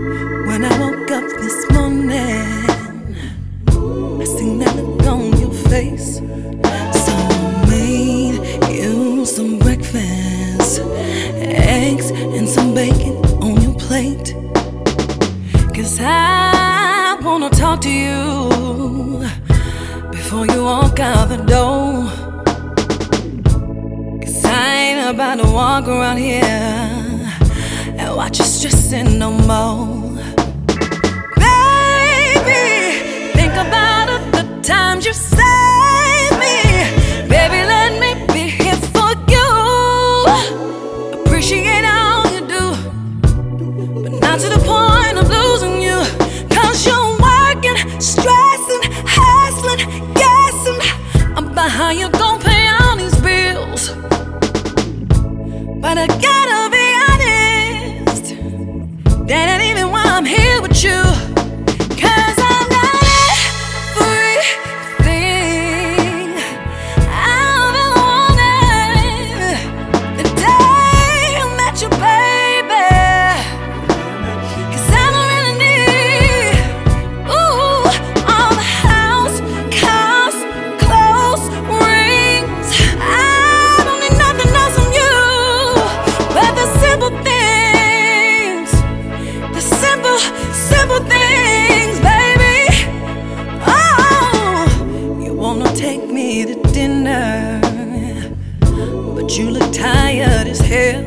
When I woke up this morning, I seen that look on your face. So I made you some breakfast, eggs and some bacon on your plate. 'Cause I wanna talk to you before you walk out the door. 'Cause I ain't about to walk around here and watch you stressing no more. Think about it, the times you saved me. Baby, let me be here for you. Appreciate all you do, but not to the point of losing you. 'Cause you're working, stressing, hustling, guessing about how you gon' pay all these bills. But I gotta be honest, that ain't even why I'm here with you. Take me to dinner, but you look tired as hell.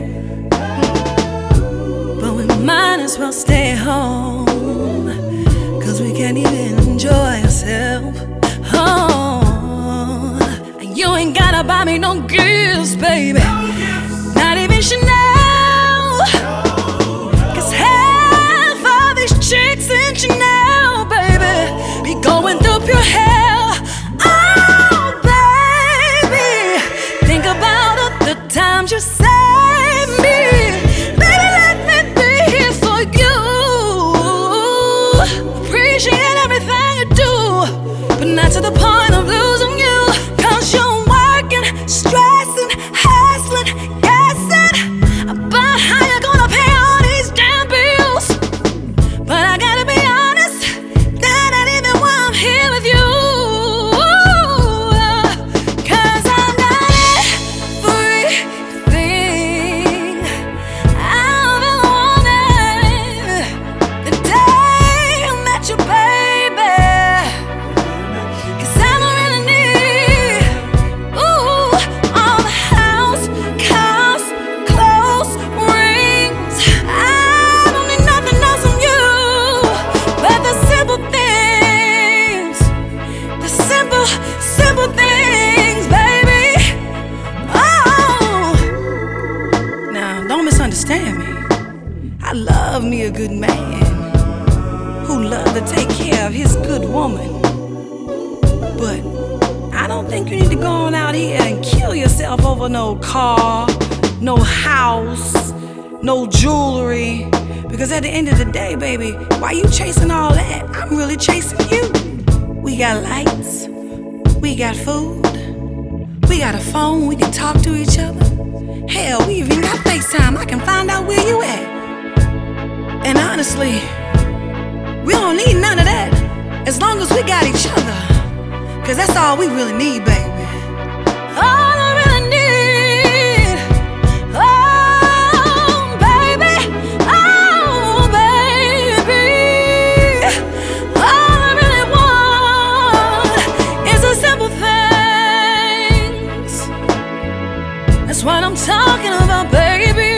But we might as well stay home, 'cause we can't even enjoy ourselves. Oh, and you ain't gotta buy me no gifts, baby. Not even Chanel. 'Cause half of these chicks in Chanel, baby, be going through pure hell. Times you save me, baby, let me be here for you. Appreciate everything you do, but not to the point of losing you. 'Cause you're working, stressing, hustling, guessing about how you're gonna pay all these damn bills. But I gotta be honest, that ain't even why I'm here with you. Simple things, baby. Oh, now don't misunderstand me. I love me a good man who love to take care of his good woman. But I don't think you need to go on out here and kill yourself over no car, no house, no jewelry. Because at the end of the day, baby, why you chasing all that? I'm really chasing you. We got lights, we got food, we got a phone, we can talk to each other. Hell, we even got FaceTime, I can find out where you at. And honestly, we don't need none of that as long as we got each other. 'Cause that's all we really need, baby. All I really need. Oh, baby. Oh, baby. All I really want is the simple things. That's what I'm talking about, baby.